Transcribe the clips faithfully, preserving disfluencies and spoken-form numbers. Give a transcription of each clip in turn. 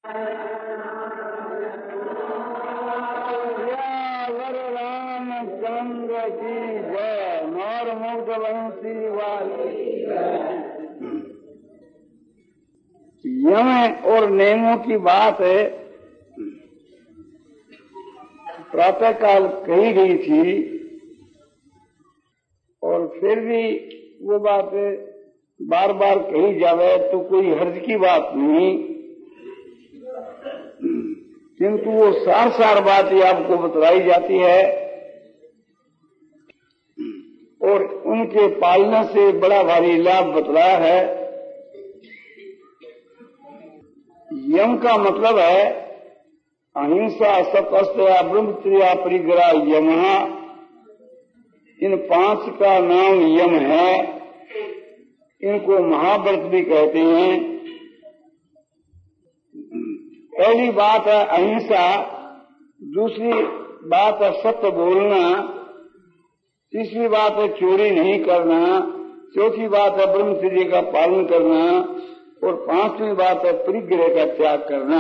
रामचंद्र की जय। मोर मुग्ध बंसी वाली। यम और नेमों की बात है प्रातः काल कही गई थी और फिर भी वो बात बार बार कही जावे तो कोई हर्ज की बात नहीं, किंतु वो सार सार बात ही आपको बतलाई जाती है और उनके पालने से बड़ा भारी लाभ बतलाया है। यम का मतलब है अहिंसा, सत्य, ब्रह्मचर्य, परिग्रह, यम। इन पांच का नाम यम है। इनको महाव्रत भी कहते हैं। पहली बात है अहिंसा, दूसरी बात है सत्य बोलना, तीसरी बात है चोरी नहीं करना, चौथी बात है ब्रह्मचर्य का पालन करना और पांचवी बात है परिग्रह का त्याग करना।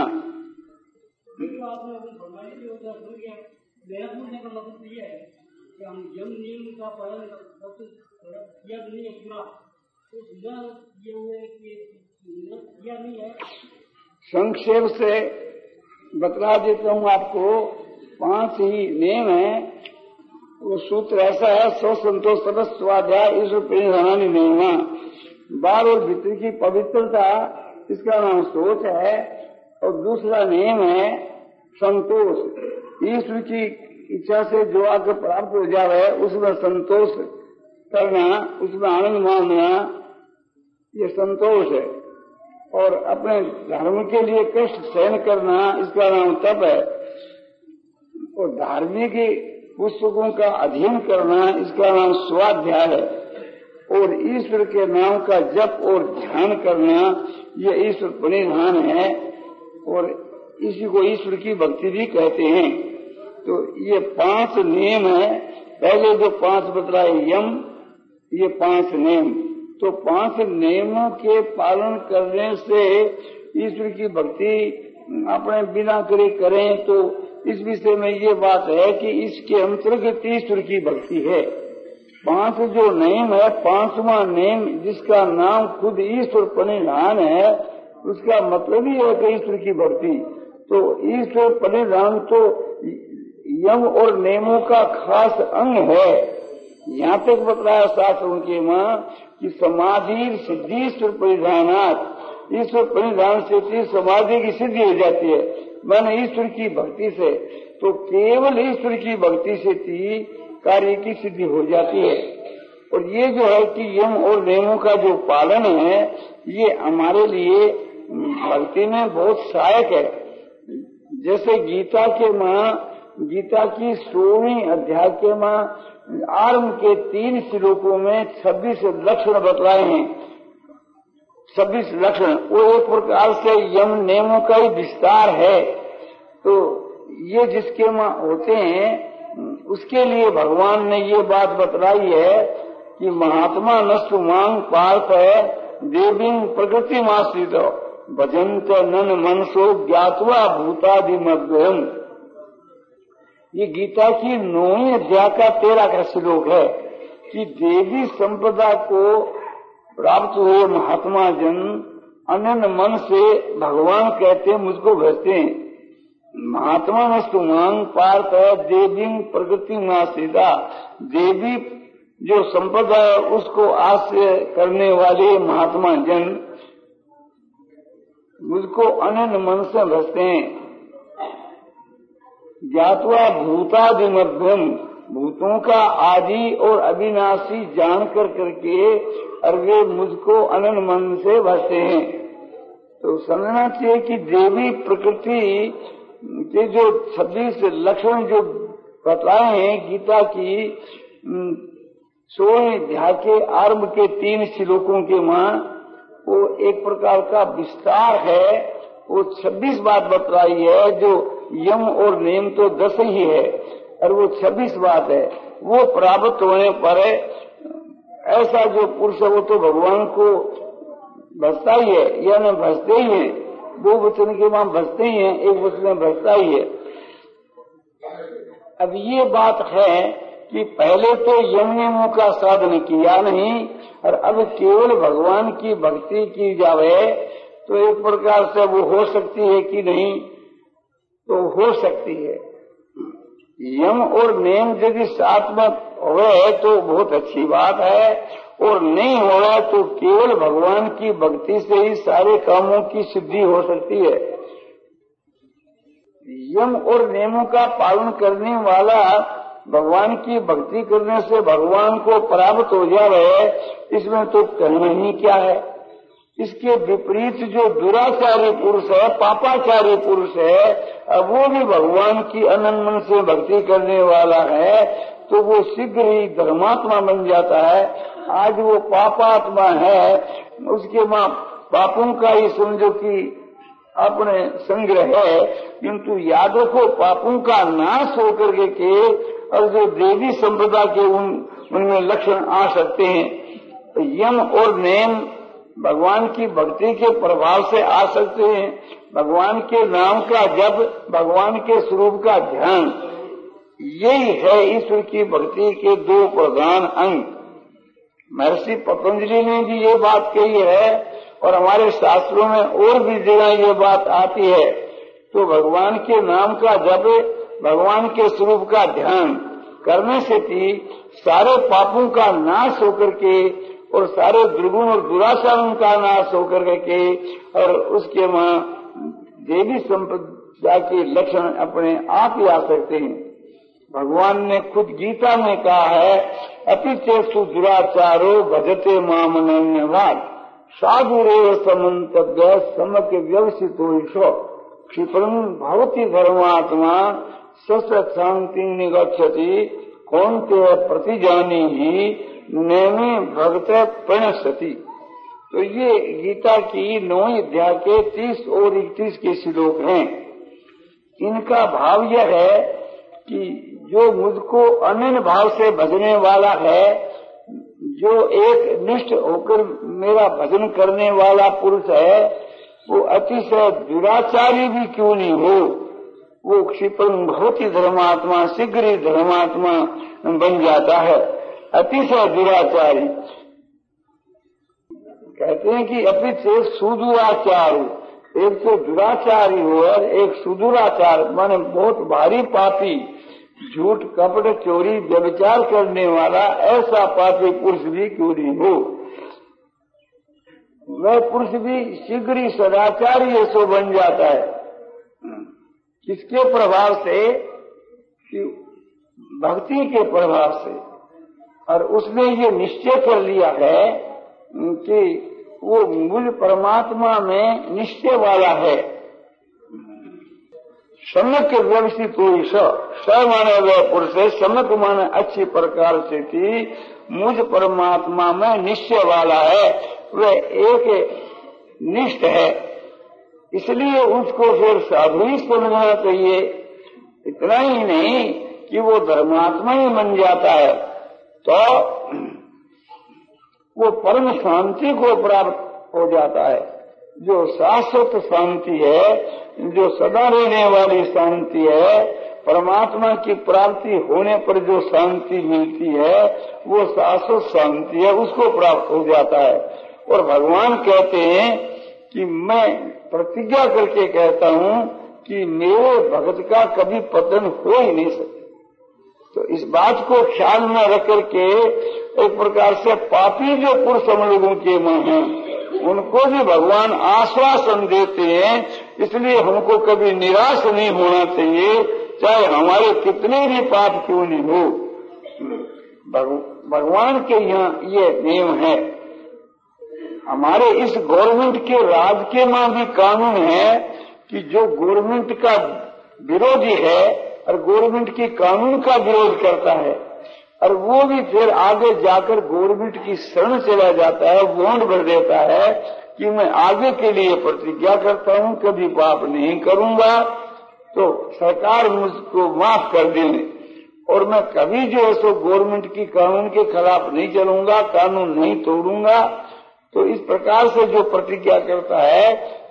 हम यम नियम का पालन किया नहीं है पूरा, तो ये हुए किया नहीं है। संक्षेप से बतला देता हूँ आपको। पांच ही नियम है। वो सूत्र ऐसा है, सौ संतोष सबस स्वाध्याय ईश्वर परिधानी नियम। बाहर और भीतर की पवित्रता, इसका नाम सोच है। और दूसरा नियम है संतोष। ईश्वर की इच्छा से जो आगे प्राप्त हो जावे उसमें संतोष करना, उसमें आनंद मानना, ये संतोष है। और अपने धर्म के लिए कष्ट सहन करना, इसका नाम तप है। और धार्मिक पुस्तकों का अध्ययन करना, इसका नाम स्वाध्याय है। और ईश्वर के नाम का जप और ध्यान करना, ये ईश्वर परिधान है और इसी को ईश्वर की भक्ति भी कहते हैं। तो ये पांच नियम है। पहले जो पांच बतलाए यम, ये पांच नियम। तो पांच नियमों के पालन करने से ईश्वर की भक्ति अपने बिना करे करें, तो इस विषय में ये बात है कि इसके अंतर्गत ईश्वर की भक्ति है। पांच जो नियम है, पांचवा नियम जिसका नाम खुद ईश्वर परिधान है, उसका मतलब ही है कि ईश्वर की भक्ति। तो ईश्वर परिधान तो यम और नियमों का खास अंग है। यहाँ तक बतलाया शास्त्रों के मां कि समाधि सिद्धि ईश्वर परिधानात, ईश्वर परिधान से समाधि की सिद्धि हो जाती है, मैंने ईश्वर की भक्ति से। तो केवल ईश्वर की भक्ति से ही कार्य की सिद्धि हो जाती है। और ये जो है कि यम और नियमों का जो पालन है, ये हमारे लिए भक्ति में बहुत सहायक है। जैसे गीता के मां, गीता की सोलहवीं अध्याय के मां आरंभ के तीन श्लोकों में छब्बीस लक्षण बतलाए हैं। छब्बीस लक्षण वो एक प्रकार से यम नियमों का ही विस्तार है। तो ये जिसके मां होते हैं उसके लिए भगवान ने ये बात बतलाई है कि महात्मा नस्तु मांग पार्थ है देवी प्रकृति माश्रित भजंत नन मनसो ज्ञातवा भूतादि मध्यम। ये गीता की नौवीं अध्याय का तेरह का श्लोक है कि देवी संपदा को प्राप्त हुए महात्मा जन अनन्य मन से भगवान कहते मुझको भजते हैं। महात्मा नस्तु मांग पार्थ देवी प्रकृति माश्रिता, देवी जो संपदा है उसको आश्रय करने वाले महात्मा जन मुझको अनन्य मन से भजते हैं। ज्ञातवा भूतादि मध्यम, भूतों का आदि और अविनाशी जान कर करके और वे मुझको अनन्य मन से भजते हैं। तो समझना चाहिए कि देवी प्रकृति के जो छब्बीस लक्षण जो बतलाए हैं गीता की सोलह अध्याय के आरंभ के तीन श्लोकों के मां, वो एक प्रकार का विस्तार है। वो छब्बीस बात बतलाई है। जो यम और नियम तो दस ही है और वो छब्बीस बात है। वो प्राप्त होने पर ऐसा जो पुरुष है वो तो भगवान को भजता ही है, यानी भजते ही है। दो वचन के वहां बसते ही हैं, एक वचन में बसता ही है। अब ये बात है कि पहले तो यम नियमों का साधन किया नहीं और अब केवल भगवान की भक्ति की जावे तो एक प्रकार से वो हो सकती है कि नहीं, तो हो सकती है। यम और नियम यदि साथ में होवे तो बहुत अच्छी बात है, और नहीं होवे तो केवल भगवान की भक्ति से ही सारे कामों की सिद्धि हो सकती है। यम और नियमों का पालन करने वाला भगवान की भक्ति करने से भगवान को प्राप्त हो जावे, इसमें तो कहना ही क्या है। इसके विपरीत जो दुराचारी पुरुष है, पापाचारी पुरुष है, अब वो भी भगवान की अनंत मन से भक्ति करने वाला है तो वो शीघ्र ही धर्मात्मा बन जाता है। आज वो पापात्मा है, उसके मां पापों का ही समझो कि अपने संग्रह है, किंतु याद रखो पापों का नाश होकर के, के और जो देवी संप्रदा के उन उनमें लक्षण आ सकते हैं। यम और नियम भगवान की भक्ति के प्रभाव से आ सकते हैं। भगवान के नाम का जप, भगवान के स्वरूप का ध्यान, यही है ईश्वर की भक्ति के दो प्रधान अंग। महर्षि पतंजलि ने भी ये बात कही है और हमारे शास्त्रों में और भी जगह ये बात आती है। तो भगवान के नाम का जप, भगवान के स्वरूप का ध्यान करने से भी सारे पापों का नाश होकर के और सारे दुर्गुण और दुराचारों का नाश होकर के और उसके वहां देवी संपदा के लक्षण अपने आप ही आ सकते हैं। भगवान ने खुद गीता में कहा है, अति चेष्टु दुराचारो भजते माम अनन्यवाद साधुरेव समन्तव्य समक व्यवसितो क्षिप्रं भवति धर्मात्मा सत शांति निगच्छति कौन्तेय प्रतिजानी ही नेमे भक्त प्रणश्यति। तो ये गीता की नौवीं अध्याय के तीस और इकतीस के श्लोक हैं। इनका भाव यह है कि जो मुझको अनन्य भाव से भजने वाला है, जो एक निष्ठ होकर मेरा भजन करने वाला पुरुष है, वो अतिशय दुराचारी भी क्यों नहीं हो, वो क्षिप्रं भवति धर्मात्मा, शीघ्र ही धर्मात्मा बन जाता है। अतिशय दुराचारी कहते हैं कि अतिशय सुदुराचार, एक तो दुराचारी हो और एक सुदुराचार माने बहुत भारी पापी, झूठ कपट चोरी व्यभिचार करने वाला ऐसा पापी पुरुष भी क्यों नहीं हो, वह पुरुष भी शीघ्र ही सदाचारी ऐसो बन जाता है। किसके प्रभाव से? कि भक्ति के प्रभाव से। और उसने ये निश्चय कर लिया है कि वो मूल परमात्मा में निश्चय वाला है। सम्यक व्यवस्थित हुई स माने वह पुरुष है, सम्यक माने अच्छी प्रकार से थी, मुझ परमात्मा में निश्चय वाला है, वह एक निष्ठ है, इसलिए उसको फिर साधु ही समझना चाहिए। इतना ही नहीं कि वो धर्मात्मा ही बन जाता है तो वो परम शांति को प्राप्त हो जाता है। जो शाश्वत शांति है, जो सदा रहने वाली शांति है, परमात्मा की प्राप्ति होने पर जो शांति मिलती है वो शाश्वत शांति है, उसको प्राप्त हो जाता है। और भगवान कहते हैं कि मैं प्रतिज्ञा करके कहता हूँ कि मेरे भक्त का कभी पतन हो ही नहीं सकता। तो इस बात को ख्याल में रख करके एक प्रकार से पापी जो पुरुष हम लोगों के में हैं, उनको भी भगवान आश्वासन देते हैं। इसलिए हमको कभी निराश नहीं होना चाहिए, चाहे हमारे कितने भी पाप क्यों नहीं हो। भगवान के यहाँ ये नियम है। हमारे इस गवर्नमेंट के राज के में भी कानून है कि जो गवर्नमेंट का विरोधी है और गवर्नमेंट के कानून का विरोध करता है और वो भी फिर आगे जाकर गवर्नमेंट की शरण चला जाता है, बॉन्ड भर देता है कि मैं आगे के लिए प्रतिज्ञा करता हूँ कभी पाप नहीं करूंगा, तो सरकार मुझको माफ कर देने और मैं कभी जो है सो गवर्नमेंट की कानून के खिलाफ नहीं चलूंगा, कानून नहीं तोड़ूंगा। तो इस प्रकार से जो प्रतिज्ञा करता है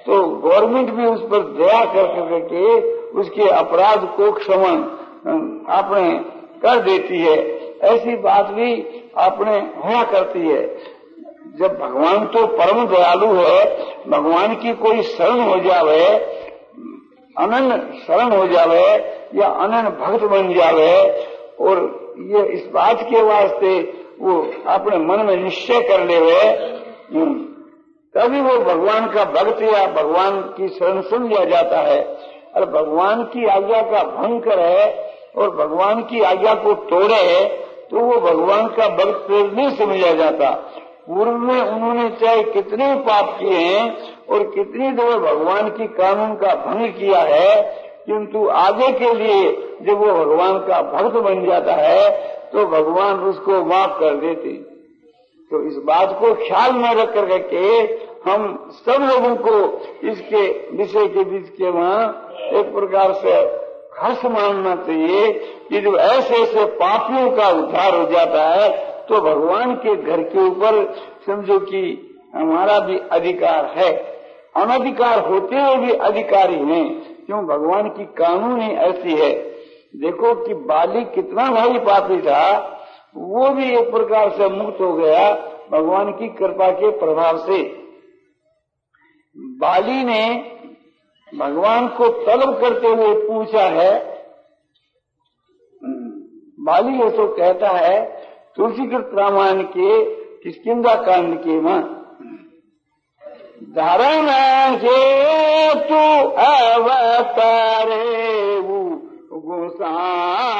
तो गवर्नमेंट भी उस पर दया कर करके उसके अपराध को क्षमा आपने कर देती है। ऐसी बात भी आपने होया करती है। जब भगवान तो परम दयालु है, भगवान की कोई शरण हो जावे, अनन्य शरण हो जावे या अनन्य भक्त बन जावे, और ये इस बात के वास्ते वो अपने मन में निश्चय कर लेवे, तभी वो भगवान का भक्त या भगवान की शरण सुन लिया जाता है। और भगवान की आज्ञा का भंग करे और भगवान की आज्ञा को तोड़े तो वो भगवान का भक्त नहीं समझा जाता। पूर्व में उन्होंने चाहे कितने पाप किए हैं और कितनी दफा भगवान की कानून का भंग किया है, किंतु आगे के लिए जब वो भगवान का भक्त बन जाता है तो भगवान उसको माफ कर देते। तो इस बात को ख्याल में रख करके हम सब लोगों को इसके विषय के बीच के वहाँ एक प्रकार से हर्ष मानना चाहिए कि जब ऐसे ऐसे पापियों का उद्धार हो जाता है तो भगवान के घर के ऊपर समझो कि हमारा भी अधिकार है। अनधिकार होते हुए भी अधिकारी हैं, क्यों भगवान की कानून ही ऐसी है। देखो कि बाली कितना भारी पापी था, वो भी एक प्रकार से मुक्त हो गया भगवान की कृपा के प्रभाव से। बाली ने भगवान को तलब करते हुए पूछा है, बाली ये तो कहता है तुलसीकृत रामायण के किष्किंधा कांड के मां, धर्म के तू अवतारे गोसाई,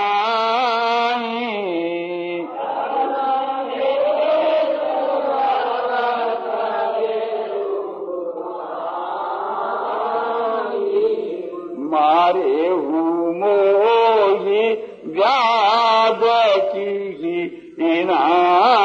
मारे हूँ मोही व्याध की इनाई,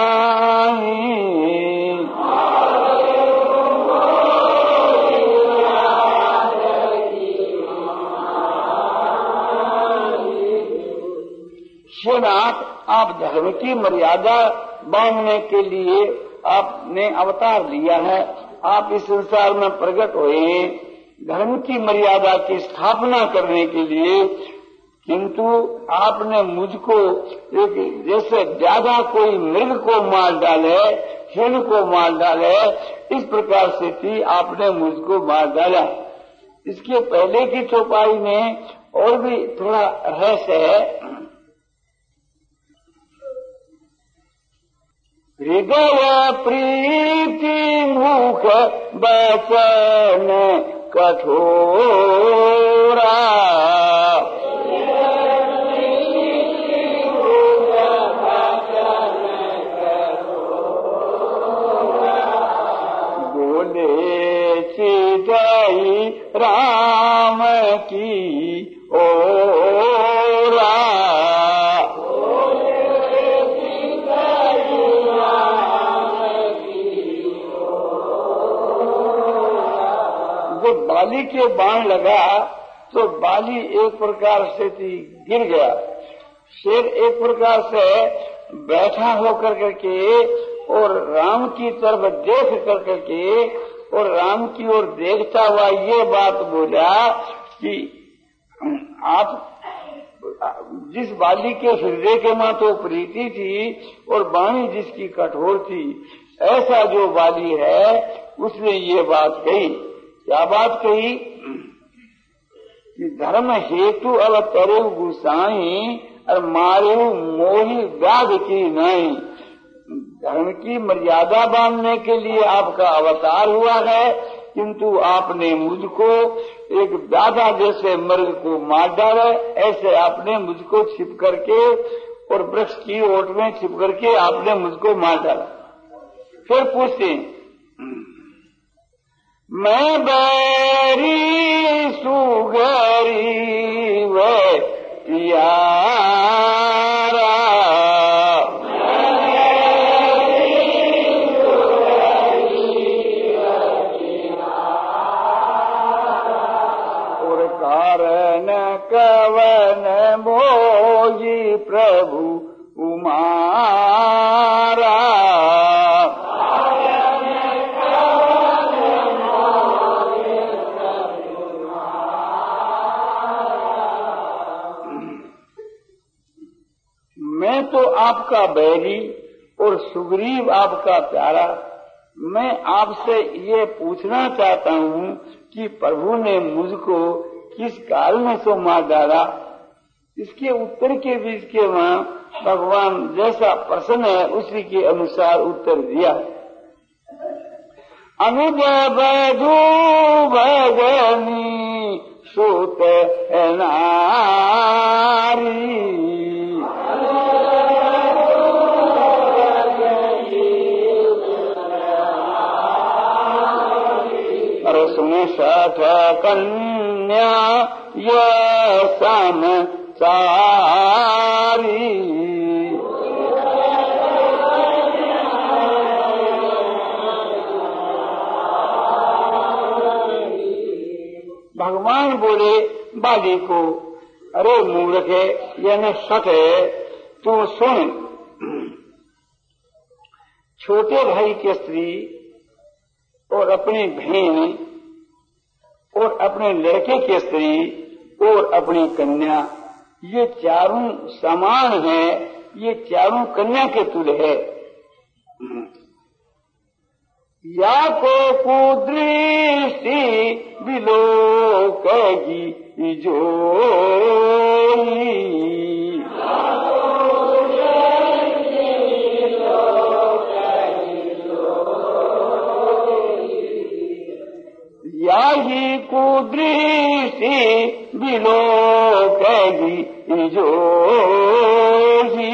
श्रीनाथ आप धर्म की मर्यादा बांधने के लिए आपने अवतार लिया है, आप इस संसार में प्रकट हुए धर्म की मर्यादा की स्थापना करने के लिए, किंतु आपने मुझको एक जैसे ज्यादा कोई मृग को मार डाले, हिरण को मार डाले, इस प्रकार से थी आपने मुझको मार डाला। इसके पहले की चौपाई में और भी थोड़ा रहस्य है। हृदय प्रीति मुख बचन कठोरा, बोले चितई राम की ओरा, बाली के बाण लगा तो बाली एक प्रकार से गिर गया। शेर एक प्रकार से बैठा होकर करके और राम की तरफ देख कर करके और राम की ओर देखता हुआ ये बात बोला कि आप जिस बाली के हृदय के मां तो प्रीति थी और वाणी जिसकी कठोर थी, ऐसा जो बाली है उसने ये बात कही। क्या बात कही कि धर्म हेतु अवतरे गुसाई और मारे मोही व्याध की नहीं। धर्म की मर्यादा बांधने के लिए आपका अवतार हुआ है, किंतु आपने मुझको एक व्याधा जैसे मृग को मार डाला, ऐसे आपने मुझको छिप करके और वृक्ष की ओट में छिप करके आपने मुझको मार डाला। फिर पूछते मैं बैरी सुगरी वे यारा, और कारण कवन मोही प्रभु उमारा, आपका बैरी और सुग्रीव आपका प्यारा। मैं आपसे ये पूछना चाहता हूँ कि प्रभु ने मुझको किस काल में तो मार डाला। इसके उत्तर के बीच के वहाँ भगवान जैसा प्रश्न है उसी के अनुसार उत्तर दिया। अनुज बैधु भगनी सुत नारी, अरे सुने सठ कन्या ये सम सारी। भगवान बोले बाली को, अरे मूर्ख है यानी सठ है, तू सुन, छोटे भाई के स्त्री और अपनी बहन और अपने लड़के के स्त्री और अपनी कन्या, ये चारों समान है, ये चारों कन्या के तुल्य है। या को कुदृष्टि विलोकगी जोई, या ही कुदृष्टि विलोकगी जोई,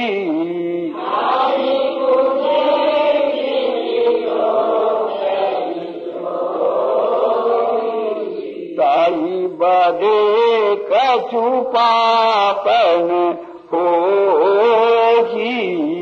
बदे कछु पापन होगी।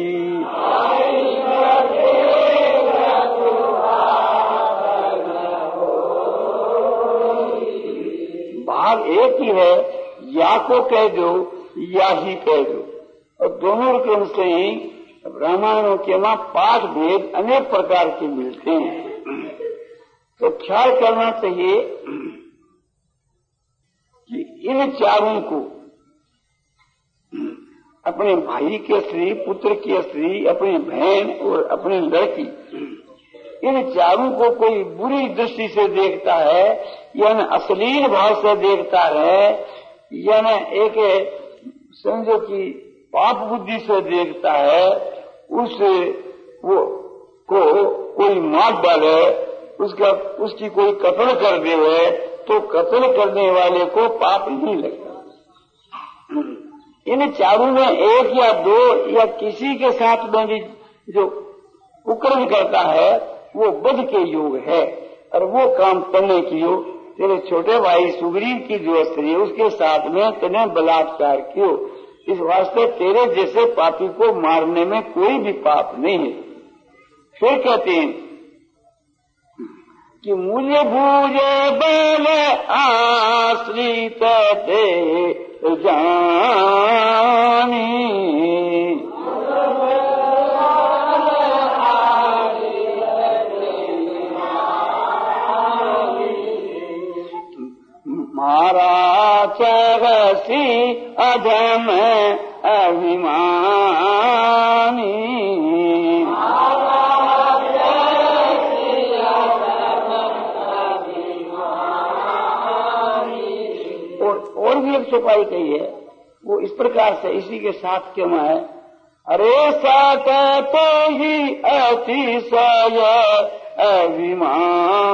भाग एक ही है, या को कह दो या ही कह दो, और दोनों क्रम से ही रामायणों के वहां पाठ भेद अनेक प्रकार के मिलते हैं। तो ख्याल करना चाहिए कि इन चारों को, अपने भाई के स्त्री, पुत्र की स्त्री, अपनी बहन और अपनी लड़की, इन चारों को कोई बुरी दृष्टि से देखता है या न अश्लील भाव से देखता है या न एक समझो कि पाप बुद्धि से देखता है, उस वो को कोई मार डाले, उसका उसकी कोई कत्ल कर दे तो कत्ल करने वाले को पाप नहीं लगता। इन चारों में एक या दो या किसी के साथ में भी जो कुकर्म करता है वो वध के योग है, और वो काम करने की योग तेरे छोटे भाई सुग्रीव की जो स्त्री है उसके साथ में तेने बलात्कार क्यों, इस वास्ते तेरे जैसे पापी को मारने में कोई भी पाप नहीं है। फिर कहते हैं कि मुझे भूजे बल आश्रित ते जानी, मारा चरसी अधम अभिमानी, और भी एक चौपाई कही है, वो इस प्रकार से इसी के साथ क्यों है, अरे सात तो ही अतिशय अभिमान,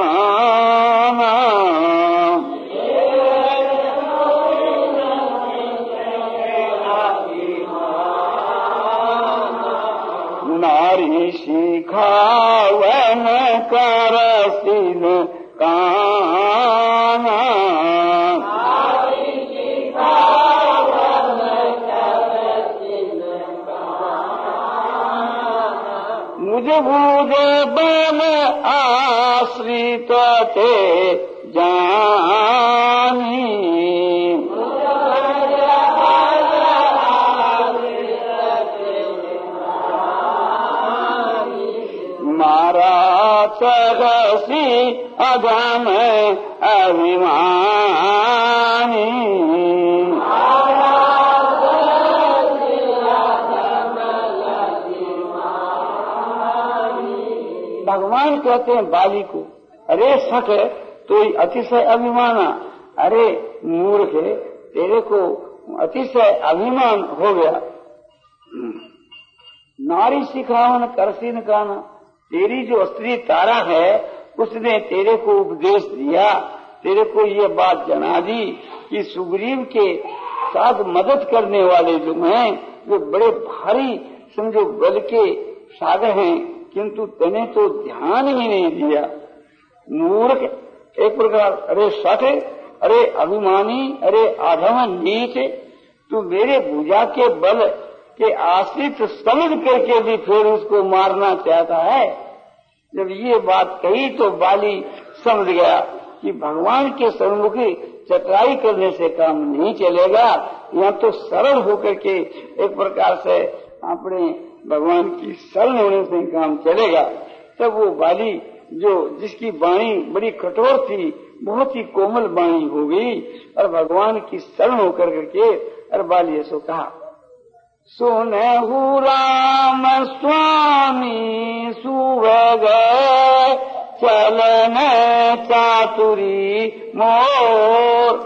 नारी शिखावन करसिन काना, मुझे भूजे बल आश्रित ते जानी, मारा सहसी अधम अभिमानी, कहते हैं बाली को, अरे सख तो अतिशय अभिमाना, अरे मूर्ख तेरे को अतिशय अभिमान हो गया। नारी सिखावन करसीन काना, तेरी जो स्त्री तारा है उसने तेरे को उपदेश दिया, तेरे को ये बात जना दी कि सुग्रीव के साथ मदद करने वाले जो हैं वे बड़े भारी समझो बल के सागर हैं, किंतु तने तो ध्यान ही नहीं दिया। मूर्ख एक प्रकार, अरे सठ, अरे अभिमानी, अरे आधम नीच, तू मेरे भुजा के बल के आश्रित समझ करके भी फिर उसको मारना चाहता है। जब ये बात कही तो बाली समझ गया कि भगवान के सन्मुख चतुराई करने से काम नहीं चलेगा, यहाँ तो सरल होकर के एक प्रकार से अपने भगवान की शरण होने से काम चलेगा। तब वो बाली जो जिसकी वाणी बड़ी कठोर थी, बहुत ही कोमल वाणी हो गई और भगवान की शरण होकर करके और बाली ऐसो कहा, सुनहु राम स्वामी सुभग चलन चातुरी मोर,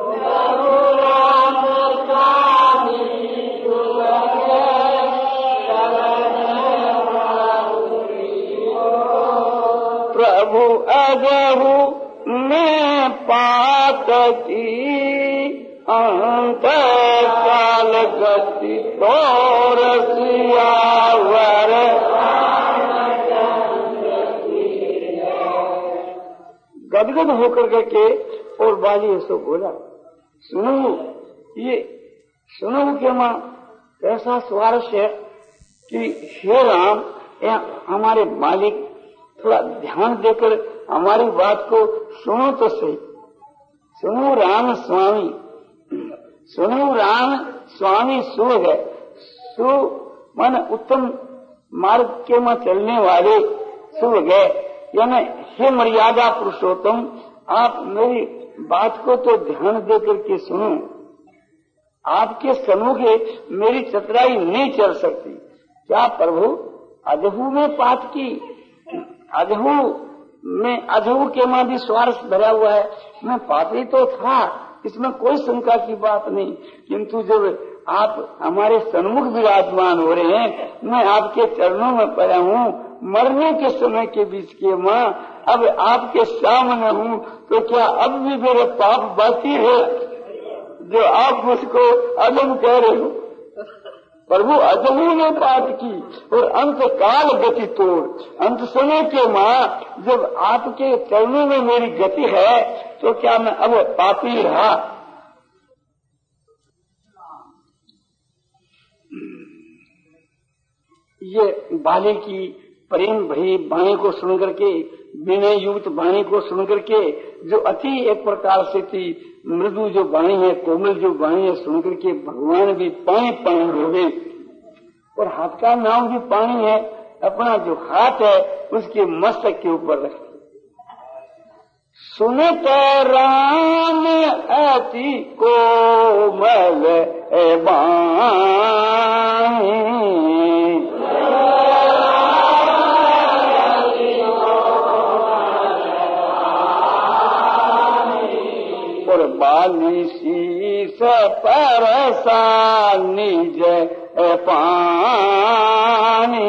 प्रभु अजहु में पात की अंत काल गति तोर सियावर, गदगद होकर करके और बाली ऐसो बोला, सुनो ये सुनो के माँ ऐसा स्वारस्य है कि हे राम, हमारे मालिक थोड़ा ध्यान देकर हमारी बात को सुनो तो सही। सुनो राम स्वामी, सुनो राम स्वामी सु है, सु मन उत्तम मार्ग के में चलने वाले सु है, यानी हे मर्यादा पुरुषोत्तम, आप मेरी बात को तो ध्यान देकर के सुनो। आपके सम्मुख मेरी चतुराई नहीं चल सकती। क्या प्रभु अधहू में पात की, अधहू में अधहू के मां भी स्वार्थ भरा हुआ है, मैं पापी तो था, इसमें कोई शंका की बात नहीं, किंतु जब आप हमारे सन्मुख विराजमान हो रहे हैं, मैं आपके चरणों में पड़ा हूँ, मरने के समय के बीच के माँ अब आपके सामने हूँ, तो क्या अब भी मेरे पाप बाकी है जो आप मुझको अधम कह रहे हो? प्रभु अधमू ने पाप की और अंत काल गति तोड़, अंत समय के माँ जब आपके चरणों में मेरी गति है तो क्या मैं अब पापी रहा? ये बाली की प्रेम भरी वाणी को सुन करके, विनय युक्त वाणी को सुन करके, जो अति एक प्रकार से थी मृदु जो वाणी है, कोमल जो वाणी है, सुन करके भगवान भी पानी पानी हो गए। और हाथ का नाम भी पानी है, अपना जो हाथ है उसके मस्तक के ऊपर रखते। सुनत राम अति कोमल वाणी, और बाली शीस परसा निज पानी,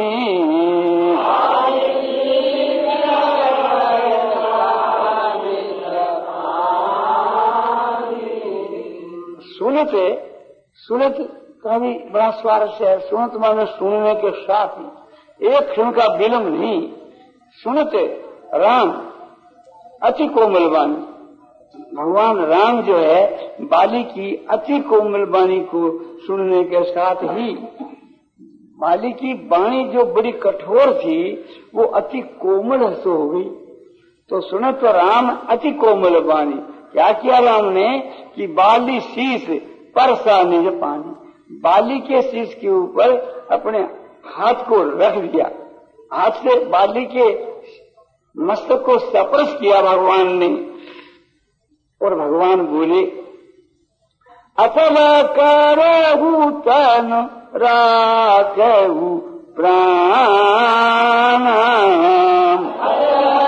सुनत सुनत का भी बड़ा स्वारस्य है। सुनत माने सुनने के साथ ही एक क्षण का विलम्ब नहीं। सुनते राम अति कोमल वाणी, भगवान राम जो है बाली की अति कोमल वाणी को सुनने के साथ ही, बाली की वाणी जो बड़ी कठोर थी वो अति कोमल हो गई। तो सुनो तो राम अति कोमल वाणी, क्या किया राम ने कि बाली शीश परसा निज पानी, बाली के शीश के ऊपर अपने हाथ को रख दिया, हाथ से बाली के मस्तक को स्पर्श किया भगवान ने। और भगवान बोले, अतल करहु तन राखहु प्राण,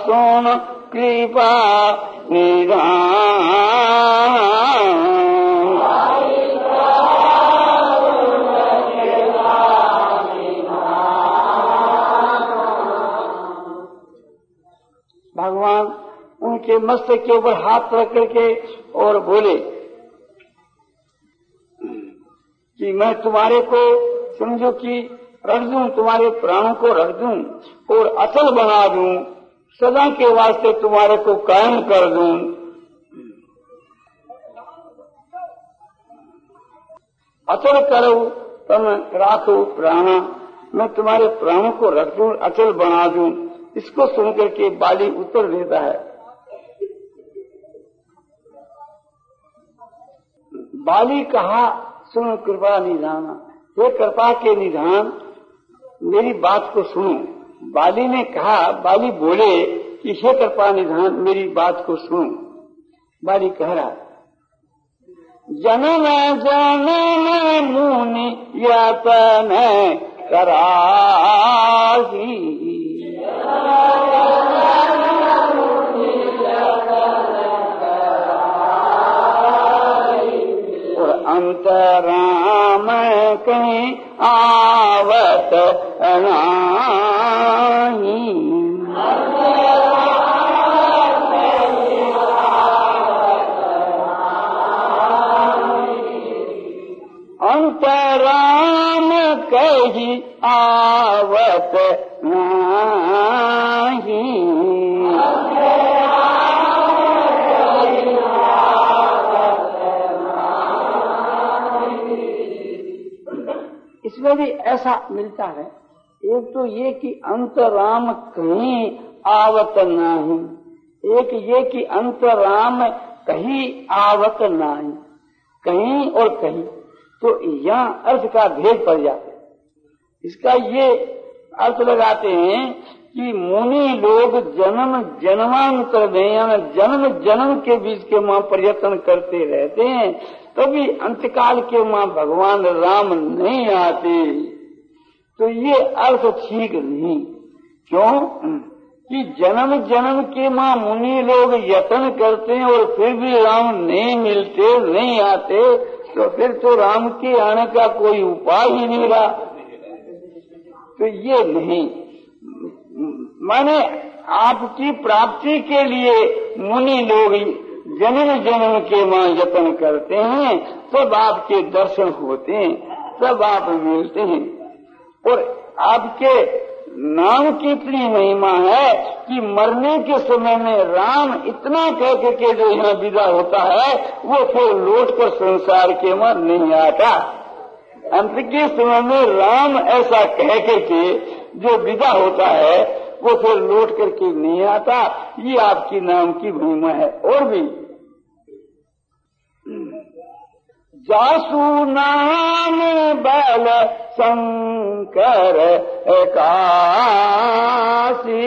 सुन कृपा निधान। भगवान उनके मस्तक के ऊपर हाथ रख करके और बोले कि मैं तुम्हारे को समझो कि रख दूं, तुम्हारे प्राणों को रख दूं और अचल बना दूं, सदा के वास्ते तुम्हारे को कायम कर दूं। अचल करो तम राखो प्राणा, मैं तुम्हारे प्राणों को रख दूं, अचल बना दूं। इसको सुनकर के बाली उत्तर देता है। बाली कहा सुन कृपा निधान, हे कृपा के निधान मेरी बात को सुनो। बाली ने कहा, बाली बोले कि हे कृपा निधान मेरी बात को सुनो। बाली कह रहा जनन जनन मुनि यतन कराही, और अंतराम कहीं आवत नाही। अंतराम कहीं आवत नाही। इसमें भी ऐसा मिलता है। एक तो ये कि अंतराम कहीं आवत नहीं, एक ये कि अंतराम कहीं आवत नहीं, कहीं और कहीं, तो यहाँ अर्थ का भेद पड़ जाता है। इसका ये अर्थ लगाते हैं कि मुनि लोग जन्म जन्मांतर में यानी जन्म जन्म के बीच के मां प्रयत्न करते रहते हैं, तभी तो अंतकाल के मां भगवान राम नहीं आते। तो ये अर्थ ठीक नहीं। क्यों कि जन्म जन्म के मां मुनि लोग यत्न करते हैं और फिर भी राम नहीं मिलते, नहीं आते, तो फिर तो राम के आने का कोई उपाय ही नहीं रहा। तो ये नहीं, माने आपकी प्राप्ति के लिए मुनि लोग जन्म जन्म के मां यत्न करते हैं, तब आपके दर्शन होते हैं, तब आप मिलते हैं। और आपके नाम की इतनी महिमा है कि मरने के समय में राम इतना कह के जो यहाँ विदा होता है, वो फिर लौट कर संसार के मां नहीं आता। अंत के समय में राम ऐसा कह करके जो विदा होता है, वो फिर लौट करके नहीं आता। ये आपकी नाम की महिमा है। और भी जासु नाम बल शंकर काशी,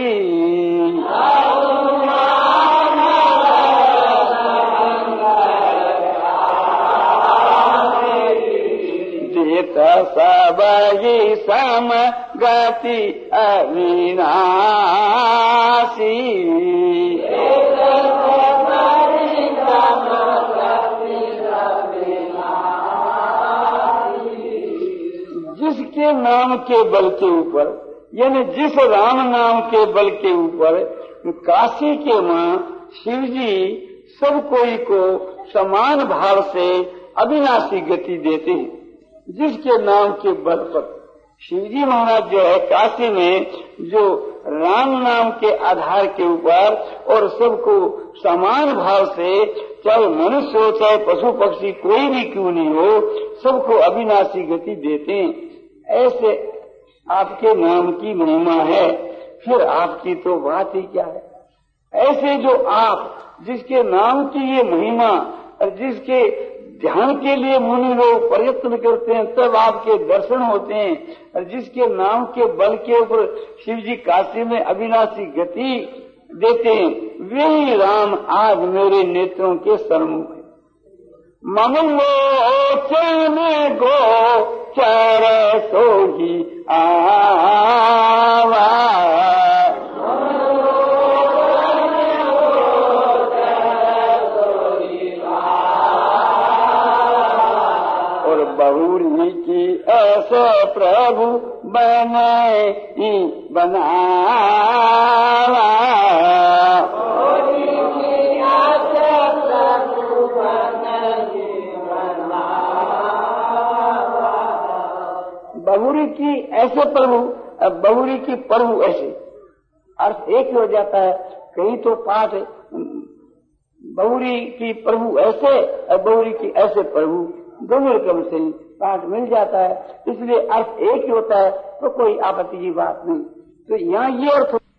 जीत सब ही सम गति अविनाशी। जिसके नाम के बल के ऊपर, यानी जिस राम नाम के बल के ऊपर काशी के मां शिव जी सब कोई को समान भाव से अविनाशी गति देते हैं। जिसके नाम के बल पर शिवजी महाराज जो है काशी में जो राम नाम के आधार के ऊपर और सबको समान भाव से, चाहे मनुष्य हो चाहे पशु पक्षी कोई भी क्यों नहीं हो, सबको अविनाशी गति देते हैं। ऐसे आपके नाम की महिमा है, फिर आपकी तो बात ही क्या है। ऐसे जो आप जिसके नाम की ये महिमा और जिसके ध्यान के लिए मुनि लोग प्रयत्न करते हैं, तब आपके दर्शन होते हैं, और जिसके नाम के बल के ऊपर शिव जी काशी में अविनाशी गति देते हैं, वही राम आज मेरे नेत्रों के सन्मुख है। ममलोचन गो चर सोही आवा, ऐसे प्रभु बने बनावा। बहुरी की ऐसे प्रभु, बहुरी की प्रभु ऐसे, अर्थ एक ही हो जाता है। कहीं तो पाठ बहुरी की प्रभु ऐसे और बहुरी की ऐसे प्रभु, दोनों क्रम से पाठ मिल जाता है, इसलिए अर्थ एक ही होता है, तो कोई आपत्ति की बात नहीं। तो यहाँ ये अर्थ